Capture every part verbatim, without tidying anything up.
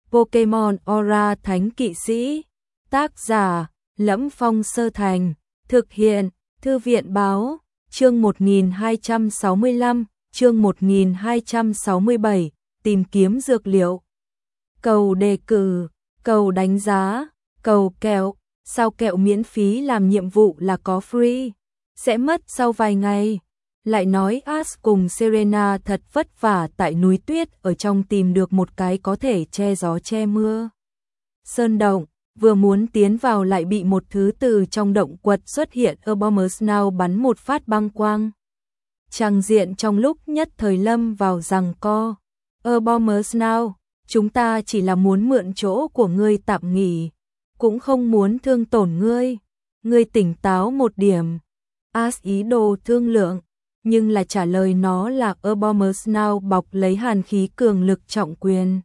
Pokemon Aura Thánh Kỵ Sĩ. Tác giả: Lẫm Phong Sơ Thành. Thực hiện: Thư viện báo. Chương một nghìn hai trăm sáu mươi lăm, chương một nghìn hai trăm sáu mươi bảy, tìm kiếm dược liệu. Cầu đề cử, cầu đánh giá, cầu kẹo, sao kẹo miễn phí làm nhiệm vụ là có free, sẽ mất sau vài ngày. Lại nói Ash cùng Serena thật vất vả tại núi tuyết ở trong tìm được một cái có thể che gió che mưa sơn động, vừa muốn tiến vào lại bị một thứ từ trong động quật xuất hiện ở Abomasnow bắn một phát băng quang. Tràng diện trong lúc nhất thời lâm vào giằng co. Abomasnow, chúng ta chỉ là muốn mượn chỗ của ngươi tạm nghỉ, cũng không muốn thương tổn ngươi. Ngươi tỉnh táo một điểm. Ash ý đồ thương lượng, nhưng là trả lời nó là Abomasnow bọc lấy hàn khí cường lực trọng quyền.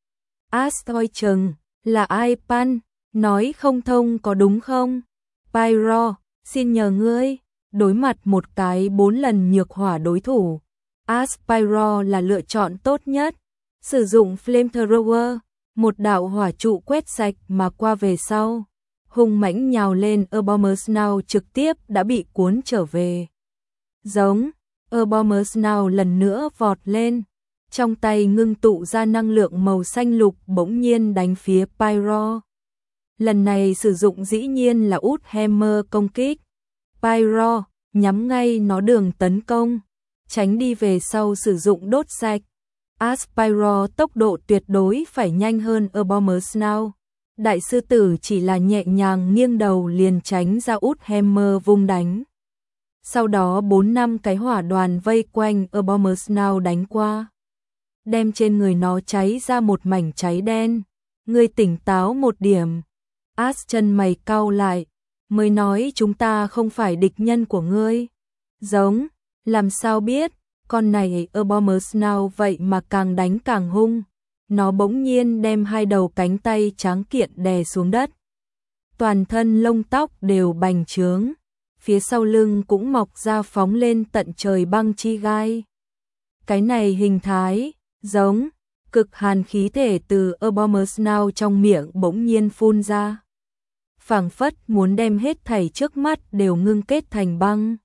Ash coi chừng, là ai pan, nói không thông có đúng không? Pyro, xin nhờ ngươi, đối mặt một cái bốn lần nhược hỏa đối thủ, Ash Pyro là lựa chọn tốt nhất. Sử dụng Flamethrower, một đạo hỏa trụ quét sạch mà qua về sau, hung mãnh nhào lên Abomasnow trực tiếp đã bị cuốn trở về. Giống, Abomasnow lần nữa vọt lên, trong tay ngưng tụ ra năng lượng màu xanh lục bỗng nhiên đánh phía Pyro. Lần này sử dụng dĩ nhiên là út hammer công kích. Pyro nhắm ngay nó đường tấn công, tránh đi về sau sử dụng đốt sạch. Ash Pyro tốc độ tuyệt đối phải nhanh hơn Abomasnow. Đại sư tử chỉ là nhẹ nhàng nghiêng đầu liền tránh ra út hammer vung đánh. Sau đó bốn năm cái hỏa đoàn vây quanh Abomasnow đánh qua, đem trên người nó cháy ra một mảnh cháy đen. Ngươi tỉnh táo một điểm. Ash chân mày cau lại, mới nói chúng ta không phải địch nhân của ngươi. Giống, làm sao biết? Con này Abomasnow vậy mà càng đánh càng hung. Nó bỗng nhiên đem hai đầu cánh tay tráng kiện đè xuống đất. Toàn thân lông tóc đều bành trướng, phía sau lưng cũng mọc ra phóng lên tận trời băng chi gai. Cái này hình thái, giống, cực hàn khí thể từ Abomasnow trong miệng bỗng nhiên phun ra. Phảng phất muốn đem hết thảy trước mắt đều ngưng kết thành băng.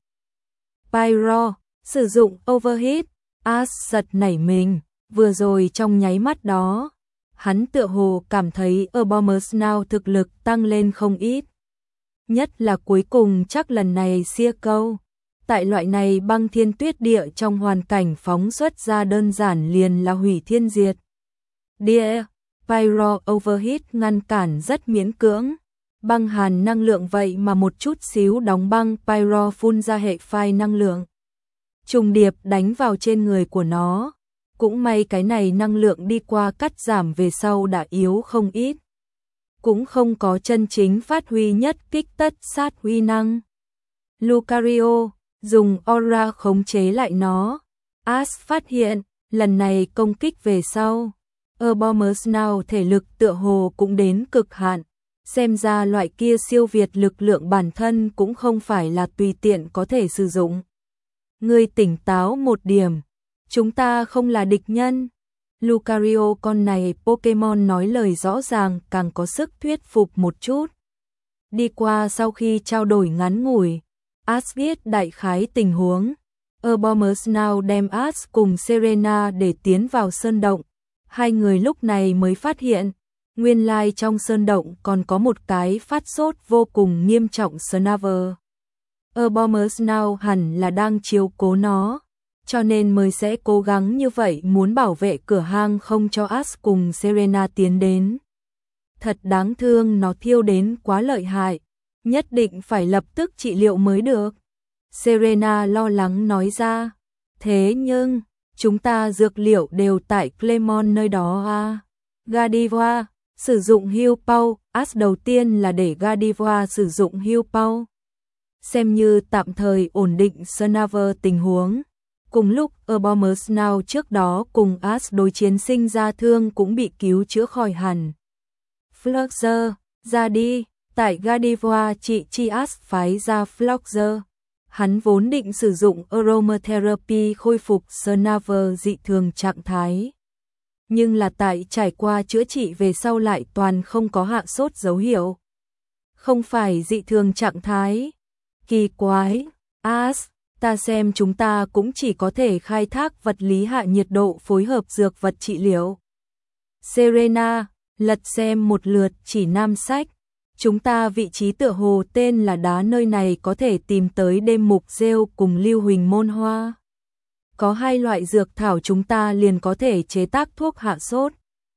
Pyro, sử dụng overheat. Ash giật nảy mình, vừa rồi trong nháy mắt đó, hắn tựa hồ cảm thấy Abomasnow thực lực tăng lên không ít. Nhất là cuối cùng chắc lần này xia câu, tại loại này băng thiên tuyết địa trong hoàn cảnh phóng xuất ra đơn giản liền là hủy thiên diệt địa. Pyro overheat ngăn cản rất miễn cưỡng, băng hàn năng lượng vậy mà một chút xíu đóng băng. Pyro phun ra hệ phai năng lượng, trùng điệp đánh vào trên người của nó. Cũng may cái này năng lượng đi qua cắt giảm về sau đã yếu không ít, cũng không có chân chính phát huy nhất kích tất sát huy năng. Lucario dùng aura khống chế lại nó. Ash phát hiện, lần này công kích về sau, Abomasnow thể lực tựa hồ cũng đến cực hạn, xem ra loại kia siêu việt lực lượng bản thân cũng không phải là tùy tiện có thể sử dụng. Ngươi tỉnh táo một điểm, chúng ta không là địch nhân. Lucario con này Pokemon nói lời rõ ràng càng có sức thuyết phục một chút. Đi qua sau khi trao đổi ngắn ngủi, Ash biết đại khái tình huống. Abomasnow đem Ash cùng Serena để tiến vào sơn động. Hai người lúc này mới phát hiện, nguyên lai trong sơn động còn có một cái phát sốt vô cùng nghiêm trọng Snaver. Abomasnow hẳn là đang chiếu cố nó, cho nên mới sẽ cố gắng như vậy muốn bảo vệ cửa hang không cho Ash cùng Serena tiến đến. Thật đáng thương, nó thiêu đến quá lợi hại, nhất định phải lập tức trị liệu mới được. Serena lo lắng nói ra, thế nhưng, chúng ta dược liệu đều tại Clemon nơi đó à. Gardevoir, sử dụng Heal Pow. Ash đầu tiên là để Gardevoir sử dụng Heal Pow, xem như tạm thời ổn định Snaver tình huống. Cùng lúc Abomasnow trước đó cùng Ash đối chiến sinh ra thương cũng bị cứu chữa khỏi hẳn. Fluxer, ra đi. Tại Gardevoir trị chi Ash phái ra Fluxer. Hắn vốn định sử dụng Aromatherapy khôi phục Snaver dị thường trạng thái. nhưng là tại trải qua chữa trị về sau lại toàn không có hạ sốt dấu hiệu. Không phải dị thường trạng thái. Kỳ quái, As, ta xem chúng ta cũng chỉ có thể khai thác vật lý hạ nhiệt độ phối hợp dược vật trị liệu. Serena, lật xem một lượt chỉ nam sách. Chúng ta vị trí tựa hồ tên là đá nơi này có thể tìm tới đêm mục rêu cùng lưu huỳnh môn hoa. Có hai loại dược thảo chúng ta liền có thể chế tác thuốc hạ sốt.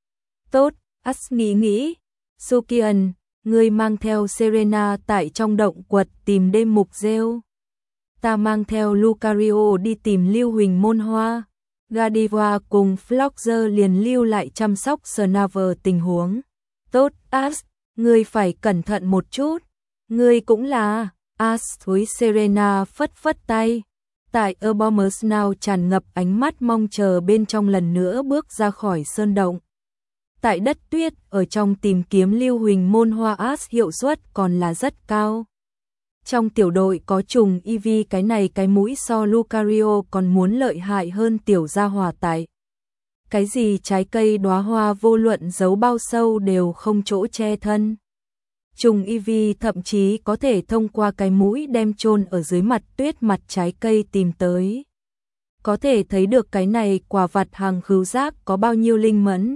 Tốt, As nghĩ nghĩ. Sukian, ngươi mang theo Serena tại trong động quật tìm đêm mục rêu. Ta mang theo Lucario đi tìm lưu huỳnh môn hoa. Godiva cùng Floxer liền lưu lại chăm sóc Snaver tình huống. Tốt, As, ngươi phải cẩn thận một chút. Ngươi cũng là. As với Serena phất phất tay. Tại Abomus Now tràn ngập ánh mắt mong chờ bên trong lần nữa bước ra khỏi sơn động. Tại đất tuyết ở trong tìm kiếm lưu huỳnh môn hoa As hiệu suất còn là rất cao. Trong tiểu đội có trùng Eevee cái này cái mũi so Lucario còn muốn lợi hại hơn tiểu gia hỏa tại. Cái gì trái cây đóa hoa vô luận giấu bao sâu đều không chỗ che thân. Trùng Eevee thậm chí có thể thông qua cái mũi đem chôn ở dưới mặt tuyết mặt trái cây tìm tới. Có thể thấy được cái này quả vặt hàng khứu giác có bao nhiêu linh mẫn.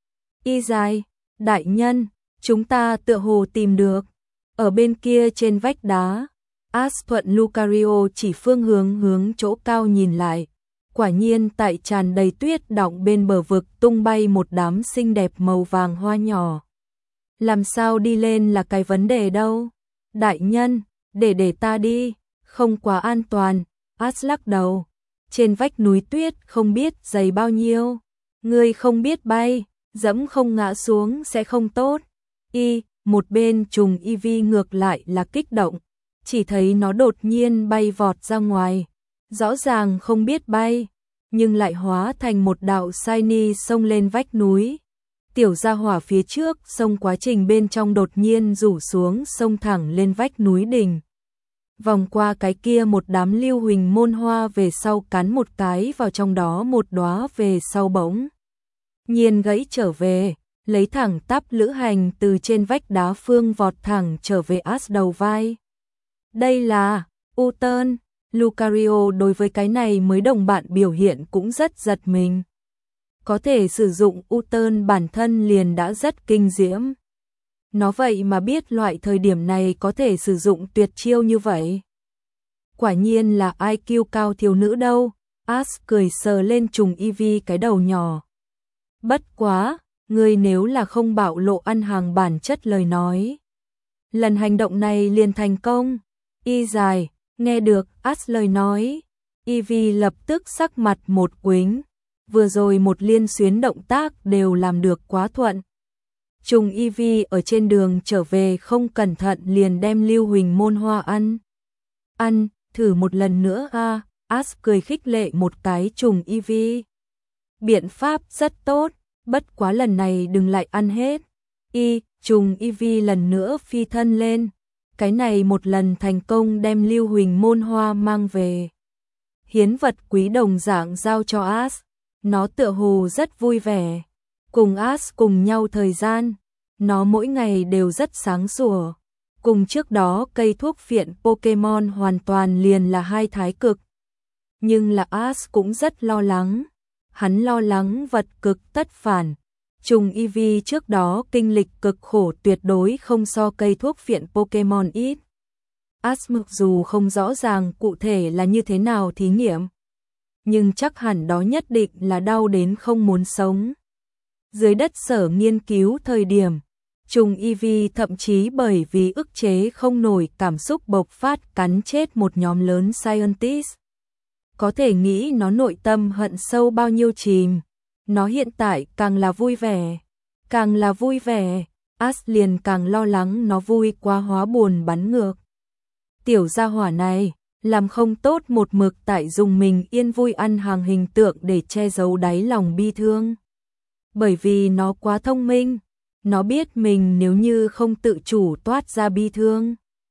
Y dài, đại nhân, chúng ta tựa hồ tìm được. Ở bên kia trên vách đá, As thuận Lucario chỉ phương hướng hướng chỗ cao nhìn lại. Quả nhiên tại tràn đầy tuyết đọng bên bờ vực tung bay một đám xinh đẹp màu vàng hoa nhỏ. Làm sao đi lên là cái vấn đề đâu. Đại nhân, để để ta đi, không quá an toàn. As lắc đầu. Trên vách núi tuyết không biết dày bao nhiêu. Ngươi không biết bay, dẫm không ngã xuống sẽ không tốt. Y, một bên trùng Eevee ngược lại là kích động. Chỉ thấy nó đột nhiên bay vọt ra ngoài. Rõ ràng không biết bay, nhưng lại hóa thành một đạo shiny xông lên vách núi. Tiểu gia hỏa phía trước xông quá trình bên trong đột nhiên rủ xuống xông thẳng lên vách núi đỉnh. Vòng qua cái kia một đám lưu huỳnh môn hoa về sau cắn một cái vào trong đó một đóa về sau bỗng nhiên gãy trở về, lấy thẳng tắp lữ hành từ trên vách đá phương vọt thẳng trở về As đầu vai. Đây là U-turn. Lucario đối với cái này mới đồng bạn biểu hiện cũng rất giật mình. Có thể sử dụng U-turn bản thân liền đã rất kinh diễm. Nó vậy mà biết loại thời điểm này có thể sử dụng tuyệt chiêu như vậy. Quả nhiên là i kiu cao thiếu nữ đâu. As cười sờ lên trùng Eevee cái đầu nhỏ. Bất quá, ngươi nếu là không bạo lộ ăn hàng bản chất lời nói. Lần hành động này liền thành công. Y dài, nghe được As lời nói. Eevee lập tức sắc mặt một quính. Vừa rồi một liên xuyến động tác đều làm được quá thuận. Trùng Eevee ở trên đường trở về không cẩn thận liền đem lưu huỳnh môn hoa ăn. Ăn, thử một lần nữa a. À, As cười khích lệ một cái trùng Eevee. Biện pháp rất tốt, bất quá lần này đừng lại ăn hết. Y, trùng Eevee lần nữa phi thân lên. Cái này một lần thành công đem lưu huỳnh môn hoa mang về. Hiến vật quý đồng dạng giao cho As. Nó tựa hồ rất vui vẻ. Cùng As cùng nhau thời gian, nó mỗi ngày đều rất sáng sủa. Cùng trước đó cây thuốc phiện Pokemon hoàn toàn liền là hai thái cực. Nhưng là As cũng rất lo lắng. Hắn lo lắng vật cực tất phản. Trùng Eevee trước đó kinh lịch cực khổ tuyệt đối không so cây thuốc phiện Pokemon ít. As mặc dù không rõ ràng cụ thể là như thế nào thí nghiệm, nhưng chắc hẳn đó nhất định là đau đến không muốn sống. Dưới đất sở nghiên cứu thời điểm, trùng Eevee thậm chí bởi vì ức chế không nổi cảm xúc bộc phát cắn chết một nhóm lớn scientist. Có thể nghĩ nó nội tâm hận sâu bao nhiêu chìm. Nó hiện tại càng là vui vẻ. Càng là vui vẻ, As liền càng lo lắng nó vui quá hóa buồn bắn ngược. Tiểu gia hỏa này, làm không tốt một mực tại dùng mình yên vui ăn hàng hình tượng để che giấu đáy lòng bi thương. Bởi vì nó quá thông minh, nó biết mình nếu như không tự chủ toát ra bi thương,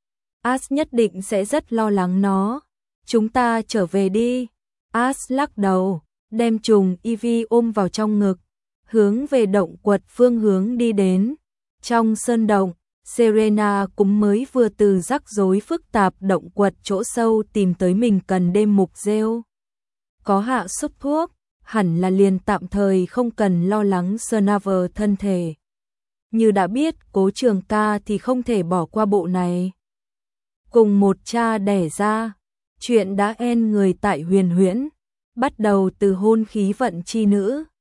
As nhất định sẽ rất lo lắng nó. Chúng ta trở về đi. As lắc đầu, đem trùng Eevee ôm vào trong ngực. hướng về động quật phương hướng đi đến. Trong sơn động, Serena cũng mới vừa từ rắc rối phức tạp động quật chỗ sâu tìm tới mình cần đêm mục rêu. Có hạ sốt thuốc, hẳn là liền tạm thời không cần lo lắng Survivor thân thể. Như đã biết Cố Trường Ca thì không thể bỏ qua bộ này. Cùng một cha đẻ ra, chuyện đã en người tại Huyền Huyễn, bắt đầu từ hôn khí vận chi nữ.